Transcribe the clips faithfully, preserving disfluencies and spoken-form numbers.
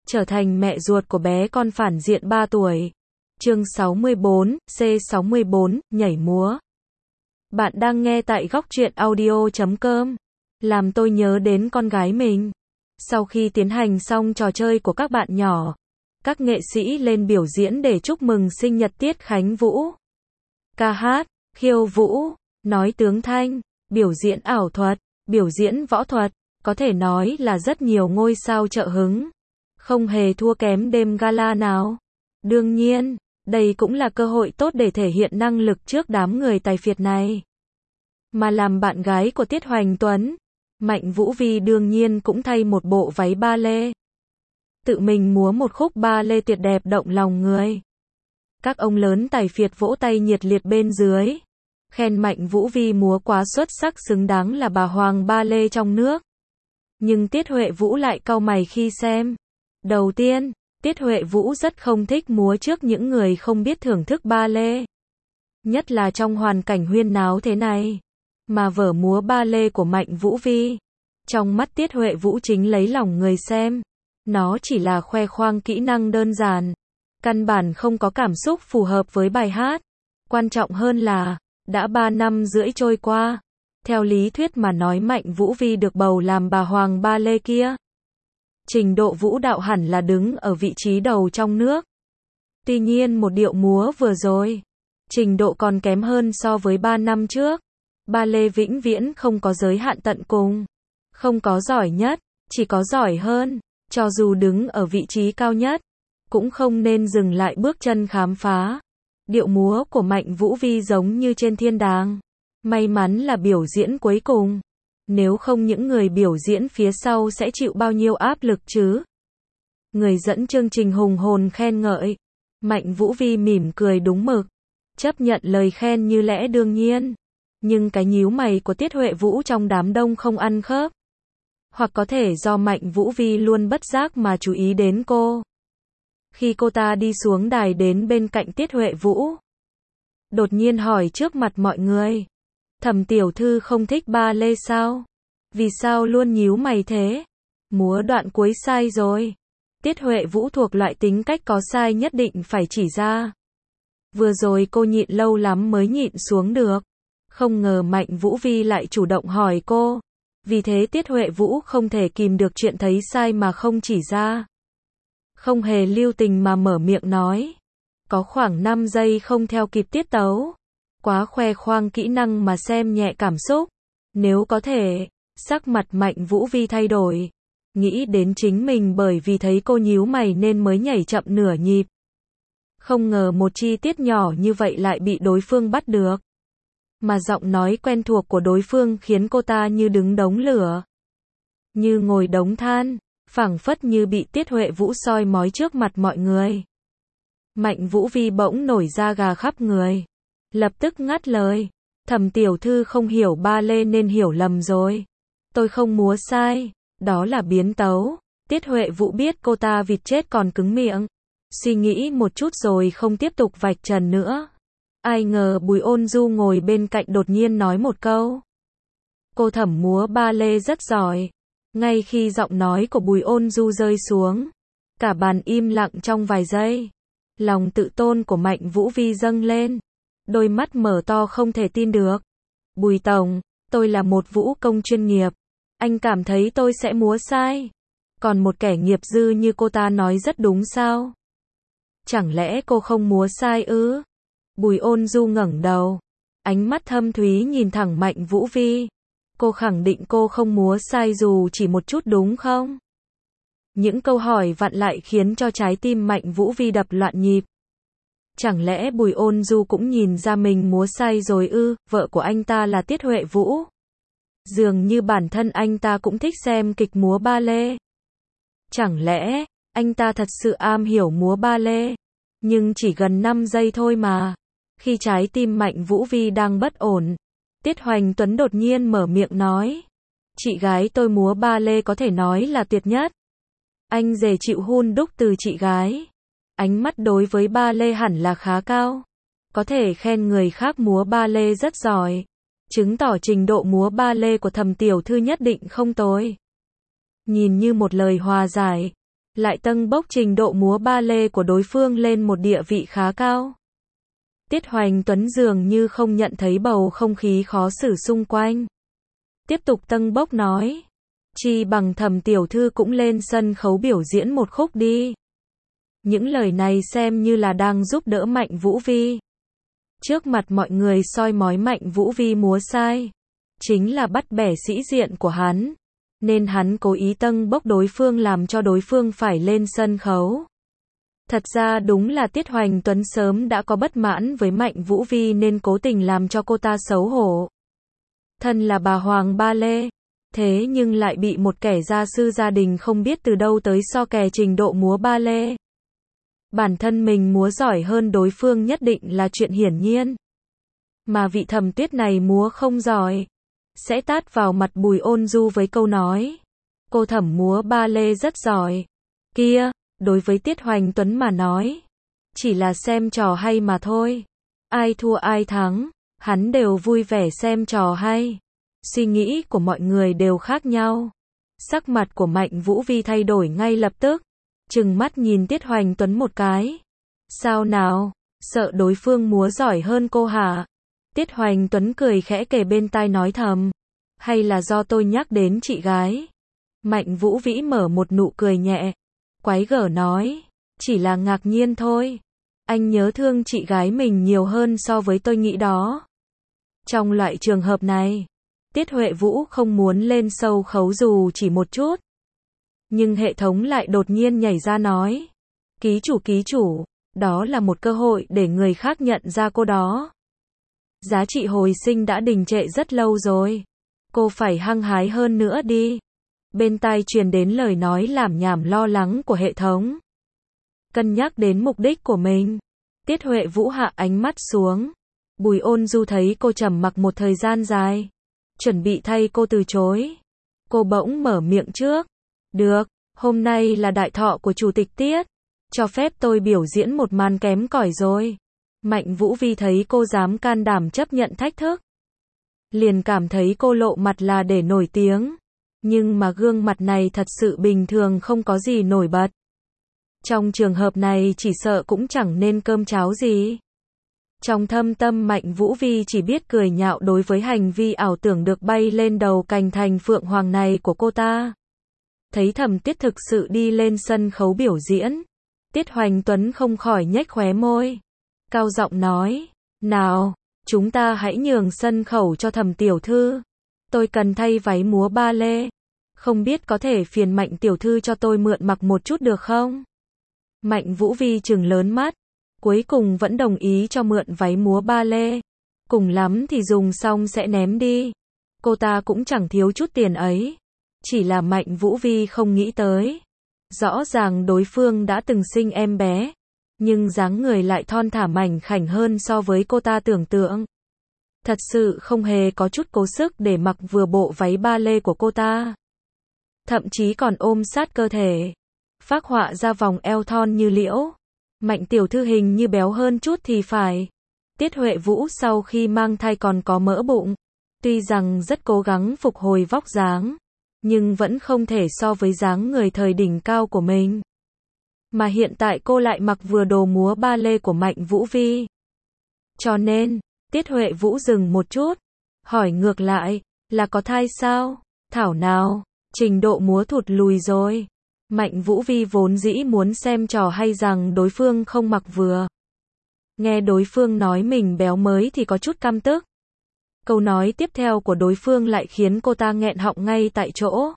trở thành mẹ ruột của bé con phản diện ba tuổi. Chương sáu mươi bốn, C sáu mươi bốn, nhảy múa. Bạn đang nghe tại góc truyện audio chấm com. Làm tôi nhớ đến con gái mình. Sau khi tiến hành xong trò chơi của các bạn nhỏ, các nghệ sĩ lên biểu diễn để chúc mừng sinh nhật Tiết Khánh Vũ. Ca hát, khiêu vũ, nói tướng thanh, biểu diễn ảo thuật, biểu diễn võ thuật, có thể nói là rất nhiều ngôi sao trợ hứng. Không hề thua kém đêm gala nào. Đương nhiên, đây cũng là cơ hội tốt để thể hiện năng lực trước đám người tài phiệt này. Mà làm bạn gái của Tiết Hoành Tuấn, Mạnh Vũ Vi đương nhiên cũng thay một bộ váy ba lê. Tự mình múa một khúc ba lê tuyệt đẹp động lòng người. Các ông lớn tài phiệt vỗ tay nhiệt liệt bên dưới, khen Mạnh Vũ Vi múa quá xuất sắc, xứng đáng là bà hoàng ba lê trong nước. Nhưng Tiết Huệ Vũ lại cau mày khi xem. Đầu tiên, Tiết Huệ Vũ rất không thích múa trước những người không biết thưởng thức ba lê. Nhất là trong hoàn cảnh huyên náo thế này. Mà vở múa ba lê của Mạnh Vũ Vi, trong mắt Tiết Huệ Vũ chính lấy lòng người xem. Nó chỉ là khoe khoang kỹ năng đơn giản, căn bản không có cảm xúc phù hợp với bài hát. Quan trọng hơn là, đã ba năm rưỡi trôi qua, theo lý thuyết mà nói Mạnh Vũ Vi được bầu làm bà hoàng ba lê kia, trình độ vũ đạo hẳn là đứng ở vị trí đầu trong nước. Tuy nhiên một điệu múa vừa rồi, trình độ còn kém hơn so với ba năm trước. Ba lê vĩnh viễn không có giới hạn tận cùng. Không có giỏi nhất, chỉ có giỏi hơn. Cho dù đứng ở vị trí cao nhất, cũng không nên dừng lại bước chân khám phá. Điệu múa của Mạnh Vũ Vi giống như trên thiên đàng. May mắn là biểu diễn cuối cùng. Nếu không những người biểu diễn phía sau sẽ chịu bao nhiêu áp lực chứ. Người dẫn chương trình hùng hồn khen ngợi. Mạnh Vũ Vi mỉm cười đúng mực, chấp nhận lời khen như lẽ đương nhiên. Nhưng cái nhíu mày của Tiết Huệ Vũ trong đám đông không ăn khớp. Hoặc có thể do Mạnh Vũ Vi luôn bất giác mà chú ý đến cô. Khi cô ta đi xuống đài đến bên cạnh Tiết Huệ Vũ, đột nhiên hỏi trước mặt mọi người. Thẩm tiểu thư không thích ba lê sao? Vì sao luôn nhíu mày thế? Múa đoạn cuối sai rồi. Tiết Huệ Vũ thuộc loại tính cách có sai nhất định phải chỉ ra. Vừa rồi cô nhịn lâu lắm mới nhịn xuống được. Không ngờ Mạnh Vũ Vi lại chủ động hỏi cô. Vì thế Tiết Huệ Vũ không thể kìm được chuyện thấy sai mà không chỉ ra. Không hề lưu tình mà mở miệng nói. Có khoảng năm giây không theo kịp tiết tấu. Quá khoe khoang kỹ năng mà xem nhẹ cảm xúc. Nếu có thể, sắc mặt Mạnh Vũ Vi thay đổi. Nghĩ đến chính mình bởi vì thấy cô nhíu mày nên mới nhảy chậm nửa nhịp. Không ngờ một chi tiết nhỏ như vậy lại bị đối phương bắt được. Mà giọng nói quen thuộc của đối phương khiến cô ta như đứng đống lửa, như ngồi đống than, phảng phất như bị Tiết Huệ Vũ soi mói trước mặt mọi người. Mạnh Vũ Vi bỗng nổi da gà khắp người, lập tức ngắt lời. Thẩm tiểu thư không hiểu ba lê nên hiểu lầm rồi. Tôi không múa sai, đó là biến tấu. Tiết Huệ Vũ biết cô ta vịt chết còn cứng miệng, suy nghĩ một chút rồi không tiếp tục vạch trần nữa. Ai ngờ Bùi Ôn Du ngồi bên cạnh đột nhiên nói một câu. Cô Thẩm múa ba lê rất giỏi. Ngay khi giọng nói của Bùi Ôn Du rơi xuống, cả bàn im lặng trong vài giây. Lòng tự tôn của Mạnh Vũ Vi dâng lên. Đôi mắt mở to không thể tin được. Bùi tổng, tôi là một vũ công chuyên nghiệp. Anh cảm thấy tôi sẽ múa sai. Còn một kẻ nghiệp dư như cô ta nói rất đúng sao? Chẳng lẽ cô không múa sai ư? Bùi Ôn Du ngẩng đầu, ánh mắt thâm thúy nhìn thẳng Mạnh Vũ Vi. Cô khẳng định cô không múa sai dù chỉ một chút đúng không? Những câu hỏi vặn lại khiến cho trái tim Mạnh Vũ Vi đập loạn nhịp. Chẳng lẽ Bùi Ôn Du cũng nhìn ra mình múa sai rồi ư? Vợ của anh ta là Tiết Huệ Vũ. Dường như bản thân anh ta cũng thích xem kịch múa ba lê. Chẳng lẽ anh ta thật sự am hiểu múa ba lê? Nhưng chỉ gần năm giây thôi mà. Khi trái tim Mạnh Vũ Vi đang bất ổn, Tiết Hoành Tuấn đột nhiên mở miệng nói. Chị gái tôi múa ba lê có thể nói là tuyệt nhất. Anh dè chịu hun đúc từ chị gái. Ánh mắt đối với ba lê hẳn là khá cao. Có thể khen người khác múa ba lê rất giỏi. Chứng tỏ trình độ múa ba lê của Thẩm tiểu thư nhất định không tồi. Nhìn như một lời hòa giải, lại tâng bốc trình độ múa ba lê của đối phương lên một địa vị khá cao. Tiết Hoành Tuấn dường như không nhận thấy bầu không khí khó xử xung quanh. Tiếp tục tâng bốc nói, chi bằng Thẩm tiểu thư cũng lên sân khấu biểu diễn một khúc đi. Những lời này xem như là đang giúp đỡ Mạnh Vũ Vi. Trước mặt mọi người soi mói Mạnh Vũ Vi múa sai, chính là bắt bẻ sĩ diện của hắn, nên hắn cố ý tâng bốc đối phương làm cho đối phương phải lên sân khấu. Thật ra đúng là Tiết Hoành Tuấn sớm đã có bất mãn với Mạnh Vũ Vi nên cố tình làm cho cô ta xấu hổ. Thân là bà Hoàng ba lê, thế nhưng lại bị một kẻ gia sư gia đình không biết từ đâu tới so kè trình độ múa ba lê. Bản thân mình múa giỏi hơn đối phương nhất định là chuyện hiển nhiên. Mà vị Thẩm Tuyết này múa không giỏi, sẽ tát vào mặt Bùi Ôn Du với câu nói, cô Thẩm múa ba lê rất giỏi. Kia, đối với Tiết Hoành Tuấn mà nói, chỉ là xem trò hay mà thôi. Ai thua ai thắng, hắn đều vui vẻ xem trò hay. Suy nghĩ của mọi người đều khác nhau. Sắc mặt của Mạnh Vũ Vi thay đổi ngay lập tức, trừng mắt nhìn Tiết Hoành Tuấn một cái. Sao nào, sợ đối phương múa giỏi hơn cô hả? Tiết Hoành Tuấn cười khẽ kề bên tai nói thầm, hay là do tôi nhắc đến chị gái? Mạnh Vũ Vĩ mở một nụ cười nhẹ, quái gở nói, chỉ là ngạc nhiên thôi. Anh nhớ thương chị gái mình nhiều hơn so với tôi nghĩ đó. Trong loại trường hợp này, Tiết Huệ Vũ không muốn lên sâu khấu dù chỉ một chút. Nhưng hệ thống lại đột nhiên nhảy ra nói, ký chủ ký chủ, đó là một cơ hội để người khác nhận ra cô đó. Giá trị hồi sinh đã đình trệ rất lâu rồi. Cô phải hăng hái hơn nữa đi. Bên tai truyền đến lời nói lảm nhảm lo lắng của hệ thống. Cân nhắc đến mục đích của mình, Tiết Huệ Vũ hạ ánh mắt xuống. Bùi Ôn Du thấy cô trầm mặc một thời gian dài, chuẩn bị thay cô từ chối. Cô bỗng mở miệng trước. Được, hôm nay là đại thọ của Chủ tịch Tiết, cho phép tôi biểu diễn một màn kém cỏi rồi. Mạnh Vũ Vi thấy cô dám can đảm chấp nhận thách thức, liền cảm thấy cô lộ mặt là để nổi tiếng. Nhưng mà gương mặt này thật sự bình thường không có gì nổi bật. Trong trường hợp này chỉ sợ cũng chẳng nên cơm cháo gì. Trong thâm tâm Mạnh Vũ Vi chỉ biết cười nhạo đối với hành vi ảo tưởng được bay lên đầu cành thành phượng hoàng này của cô ta. Thấy Thẩm Tuyết thực sự đi lên sân khấu biểu diễn, Tiết Hoành Tuấn không khỏi nhếch khóe môi, cao giọng nói, nào, chúng ta hãy nhường sân khấu cho Thẩm tiểu thư. Tôi cần thay váy múa ba lê. Không biết có thể phiền Mạnh tiểu thư cho tôi mượn mặc một chút được không? Mạnh Vũ Vi trừng lớn mắt, cuối cùng vẫn đồng ý cho mượn váy múa ba lê. Cùng lắm thì dùng xong sẽ ném đi. Cô ta cũng chẳng thiếu chút tiền ấy. Chỉ là Mạnh Vũ Vi không nghĩ tới. Rõ ràng đối phương đã từng sinh em bé, nhưng dáng người lại thon thả mảnh khảnh hơn so với cô ta tưởng tượng. Thật sự không hề có chút cố sức để mặc vừa bộ váy ba lê của cô ta. Thậm chí còn ôm sát cơ thể, phác họa ra vòng eo thon như liễu. Mạnh tiểu thư hình như béo hơn chút thì phải. Tiết Huệ Vũ sau khi mang thai còn có mỡ bụng. Tuy rằng rất cố gắng phục hồi vóc dáng, nhưng vẫn không thể so với dáng người thời đỉnh cao của mình. Mà hiện tại cô lại mặc vừa đồ múa ba lê của Mạnh Vũ Vi. Cho nên, Tiết Huệ Vũ dừng một chút, hỏi ngược lại, là có thai sao? Thảo nào, trình độ múa thụt lùi rồi. Mạnh Vũ Vi vốn dĩ muốn xem trò hay rằng đối phương không mặc vừa. Nghe đối phương nói mình béo mới thì có chút căm tức. Câu nói tiếp theo của đối phương lại khiến cô ta nghẹn họng ngay tại chỗ.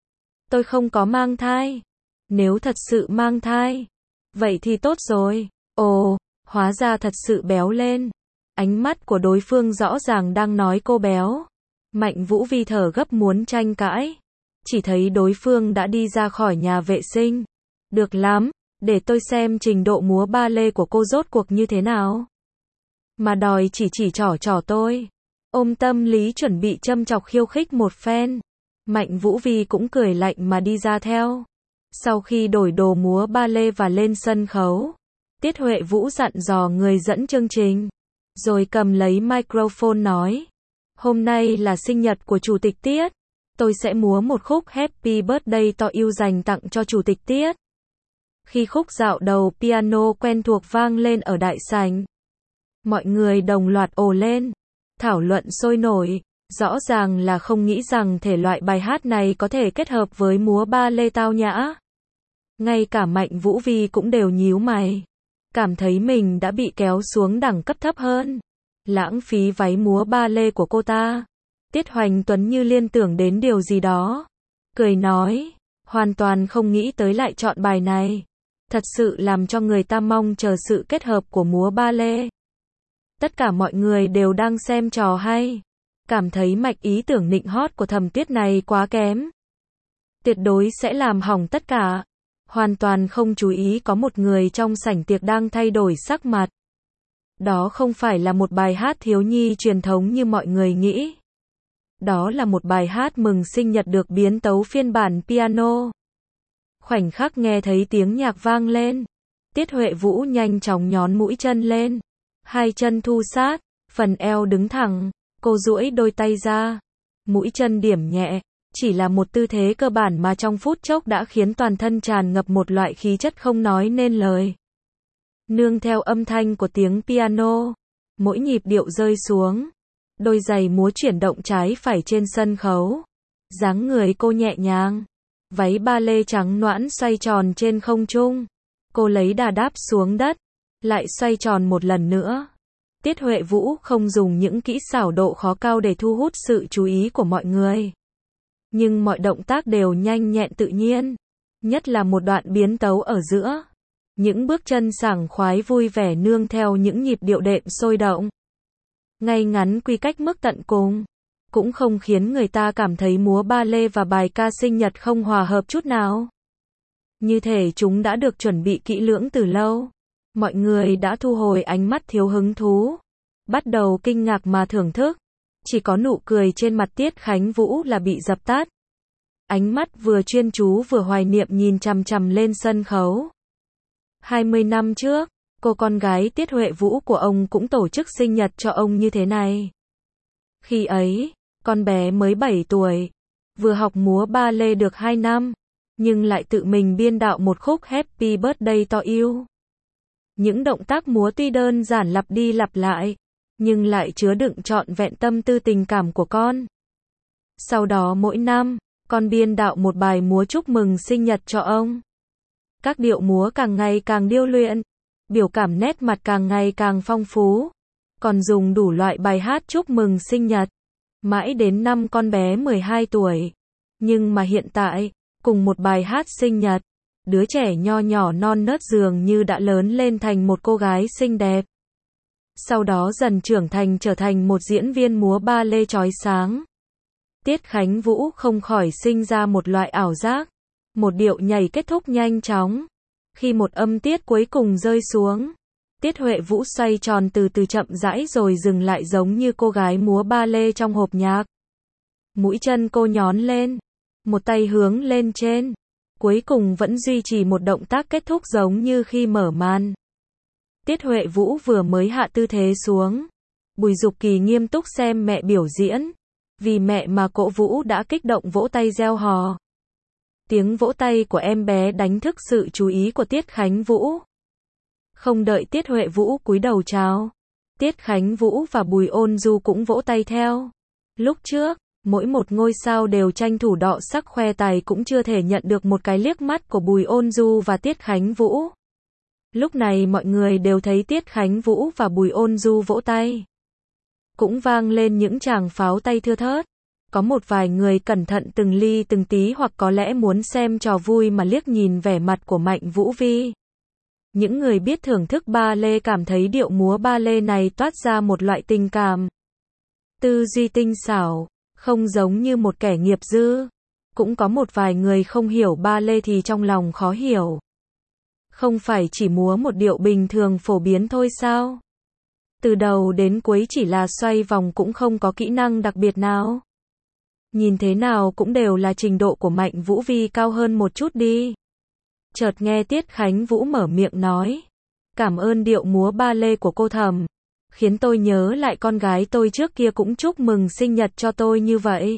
Tôi không có mang thai. Nếu thật sự mang thai, vậy thì tốt rồi. Ồ, hóa ra thật sự béo lên. Ánh mắt của đối phương rõ ràng đang nói cô béo. Mạnh Vũ Vi thở gấp muốn tranh cãi. Chỉ thấy đối phương đã đi ra khỏi nhà vệ sinh. Được lắm, để tôi xem trình độ múa ba lê của cô rốt cuộc như thế nào. Mà đòi chỉ chỉ trỏ trỏ tôi. Ôm tâm lý chuẩn bị châm chọc khiêu khích một phen. Mạnh Vũ Vi cũng cười lạnh mà đi ra theo. Sau khi đổi đồ múa ba lê và lên sân khấu, Tiết Huệ Vũ dặn dò người dẫn chương trình, rồi cầm lấy microphone nói, hôm nay là sinh nhật của Chủ tịch Tiết, tôi sẽ múa một khúc Happy Birthday to you dành tặng cho Chủ tịch Tiết. Khi khúc dạo đầu piano quen thuộc vang lên ở đại sảnh, mọi người đồng loạt ồ lên, thảo luận sôi nổi, rõ ràng là không nghĩ rằng thể loại bài hát này có thể kết hợp với múa ba lê tao nhã. Ngay cả Mạnh Vũ Vi cũng đều nhíu mày, cảm thấy mình đã bị kéo xuống đẳng cấp thấp hơn, lãng phí váy múa ba lê của cô ta. Tiết Hoành Tuấn như liên tưởng đến điều gì đó, cười nói, hoàn toàn không nghĩ tới lại chọn bài này, thật sự làm cho người ta mong chờ sự kết hợp của múa ba lê. Tất cả mọi người đều đang xem trò hay, cảm thấy mạch ý tưởng nịnh hót của Thẩm Tuyết này quá kém, tuyệt đối sẽ làm hỏng tất cả. Hoàn toàn không chú ý có một người trong sảnh tiệc đang thay đổi sắc mặt. Đó không phải là một bài hát thiếu nhi truyền thống như mọi người nghĩ. Đó là một bài hát mừng sinh nhật được biến tấu phiên bản piano. Khoảnh khắc nghe thấy tiếng nhạc vang lên, Tiết Huệ Vũ nhanh chóng nhón mũi chân lên, hai chân thu sát, phần eo đứng thẳng, cô duỗi đôi tay ra, mũi chân điểm nhẹ, chỉ là một tư thế cơ bản mà trong phút chốc đã khiến toàn thân tràn ngập một loại khí chất không nói nên lời. Nương theo âm thanh của tiếng piano, mỗi nhịp điệu rơi xuống, đôi giày múa chuyển động trái phải trên sân khấu, dáng người cô nhẹ nhàng, váy ba lê trắng nõn xoay tròn trên không trung, cô lấy đà đáp xuống đất, lại xoay tròn một lần nữa. Tiết Huệ Vũ không dùng những kỹ xảo độ khó cao để thu hút sự chú ý của mọi người, nhưng mọi động tác đều nhanh nhẹn tự nhiên, nhất là một đoạn biến tấu ở giữa. Những bước chân sảng khoái vui vẻ nương theo những nhịp điệu đệm sôi động, ngay ngắn quy cách mức tận cùng, cũng không khiến người ta cảm thấy múa ba lê và bài ca sinh nhật không hòa hợp chút nào. Như thể chúng đã được chuẩn bị kỹ lưỡng từ lâu. Mọi người đã thu hồi ánh mắt thiếu hứng thú, bắt đầu kinh ngạc mà thưởng thức. Chỉ có nụ cười trên mặt Tiết Khánh Vũ là bị dập tắt. Ánh mắt vừa chuyên chú vừa hoài niệm nhìn chằm chằm lên sân khấu. hai mươi năm trước, cô con gái Tiết Huệ Vũ của ông cũng tổ chức sinh nhật cho ông như thế này. Khi ấy, con bé mới bảy tuổi, vừa học múa ba lê được hai năm, nhưng lại tự mình biên đạo một khúc Happy Birthday to You. Những động tác múa tuy đơn giản lặp đi lặp lại, nhưng lại chứa đựng trọn vẹn tâm tư tình cảm của con. Sau đó mỗi năm, con biên đạo một bài múa chúc mừng sinh nhật cho ông. Các điệu múa càng ngày càng điêu luyện, biểu cảm nét mặt càng ngày càng phong phú, còn dùng đủ loại bài hát chúc mừng sinh nhật. Mãi đến năm con bé mười hai tuổi. Nhưng mà hiện tại, cùng một bài hát sinh nhật, đứa trẻ nho nhỏ non nớt dường như đã lớn lên thành một cô gái xinh đẹp. Sau đó dần trưởng thành trở thành một diễn viên múa ba lê chói sáng. Tiết Khánh Vũ không khỏi sinh ra một loại ảo giác. Một điệu nhảy kết thúc nhanh chóng. Khi một âm tiết cuối cùng rơi xuống, Tiết Huệ Vũ xoay tròn từ từ chậm rãi rồi dừng lại giống như cô gái múa ba lê trong hộp nhạc. Mũi chân cô nhón lên, một tay hướng lên trên, cuối cùng vẫn duy trì một động tác kết thúc giống như khi mở màn. Tiết Huệ Vũ vừa mới hạ tư thế xuống, Bùi Dục Kỳ nghiêm túc xem mẹ biểu diễn, vì mẹ mà cổ vũ đã kích động vỗ tay reo hò. Tiếng vỗ tay của em bé đánh thức sự chú ý của Tiết Khánh Vũ. Không đợi Tiết Huệ Vũ cúi đầu chào, Tiết Khánh Vũ và Bùi Ôn Du cũng vỗ tay theo. Lúc trước, mỗi một ngôi sao đều tranh thủ đọ sắc khoe tài cũng chưa thể nhận được một cái liếc mắt của Bùi Ôn Du và Tiết Khánh Vũ. Lúc này mọi người đều thấy Tiết Khánh Vũ và Bùi Ôn Du vỗ tay. Cũng vang lên những tràng pháo tay thưa thớt. Có một vài người cẩn thận từng ly từng tí hoặc có lẽ muốn xem trò vui mà liếc nhìn vẻ mặt của Mạnh Vũ Vi. Những người biết thưởng thức ba lê cảm thấy điệu múa ba lê này toát ra một loại tình cảm, tư duy tinh xảo, không giống như một kẻ nghiệp dư. Cũng có một vài người không hiểu ba lê thì trong lòng khó hiểu. Không phải chỉ múa một điệu bình thường phổ biến thôi sao? Từ đầu đến cuối chỉ là xoay vòng cũng không có kỹ năng đặc biệt nào. Nhìn thế nào cũng đều là trình độ của Mạnh Vũ Vi cao hơn một chút đi. Chợt nghe Tiết Khánh Vũ mở miệng nói, cảm ơn điệu múa ba lê của cô Thẩm, khiến tôi nhớ lại con gái tôi trước kia cũng chúc mừng sinh nhật cho tôi như vậy.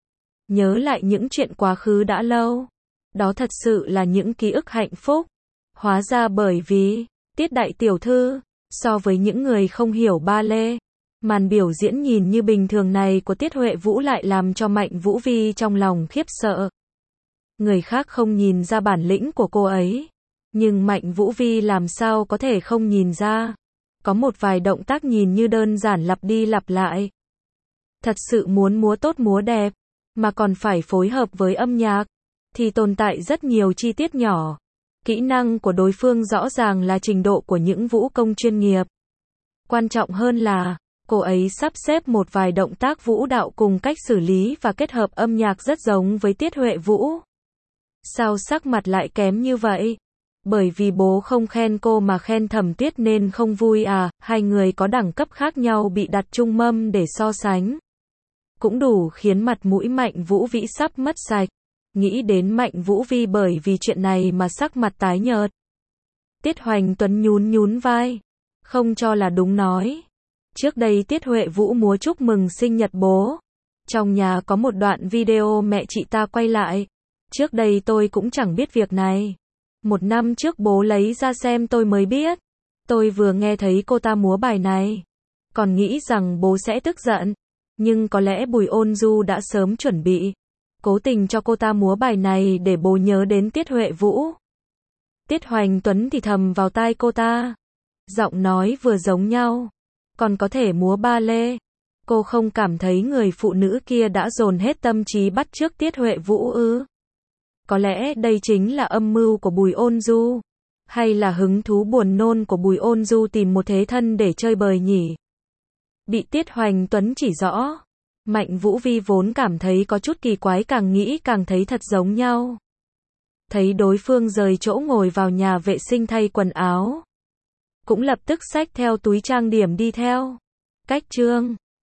Nhớ lại những chuyện quá khứ đã lâu. Đó thật sự là những ký ức hạnh phúc. Hóa ra bởi vì, Tiết đại tiểu thư, so với những người không hiểu ba lê, màn biểu diễn nhìn như bình thường này của Tiết Huệ Vũ lại làm cho Mạnh Vũ Vi trong lòng khiếp sợ. Người khác không nhìn ra bản lĩnh của cô ấy, nhưng Mạnh Vũ Vi làm sao có thể không nhìn ra. Có một vài động tác nhìn như đơn giản lặp đi lặp lại. Thật sự muốn múa tốt múa đẹp, mà còn phải phối hợp với âm nhạc, thì tồn tại rất nhiều chi tiết nhỏ. Kỹ năng của đối phương rõ ràng là trình độ của những vũ công chuyên nghiệp. Quan trọng hơn là, cô ấy sắp xếp một vài động tác vũ đạo cùng cách xử lý và kết hợp âm nhạc rất giống với Tiết Huệ Vũ. Sao sắc mặt lại kém như vậy? Bởi vì bố không khen cô mà khen Thẩm Tuyết nên không vui à? Hai người có đẳng cấp khác nhau bị đặt chung mâm để so sánh. Cũng đủ khiến mặt mũi Mạnh Vũ Vĩ sắp mất sạch. Nghĩ đến Mạnh Vũ Vi bởi vì chuyện này mà sắc mặt tái nhợt. Tiết Hoành Tuấn nhún nhún vai. Không cho là đúng nói. Trước đây Tiết Huệ Vũ múa chúc mừng sinh nhật bố. Trong nhà có một đoạn video mẹ chị ta quay lại. Trước đây tôi cũng chẳng biết việc này. Một năm trước bố lấy ra xem tôi mới biết. Tôi vừa nghe thấy cô ta múa bài này, còn nghĩ rằng bố sẽ tức giận. Nhưng có lẽ Bùi Ôn Du đã sớm chuẩn bị. Cố tình cho cô ta múa bài này để bố nhớ đến Tiết Huệ Vũ. Tiết Hoành Tuấn thì thầm vào tai cô ta. Giọng nói vừa giống nhau. Còn có thể múa ba lê. Cô không cảm thấy người phụ nữ kia đã dồn hết tâm trí bắt chước Tiết Huệ Vũ ư? Có lẽ đây chính là âm mưu của Bùi Ôn Du. Hay là hứng thú buồn nôn của Bùi Ôn Du tìm một thế thân để chơi bời nhỉ? Bị Tiết Hoành Tuấn chỉ rõ. Mạnh Vũ Vi vốn cảm thấy có chút kỳ quái, càng nghĩ càng thấy thật giống nhau. Thấy đối phương rời chỗ ngồi vào nhà vệ sinh thay quần áo, cũng lập tức xách theo túi trang điểm đi theo. Cách chương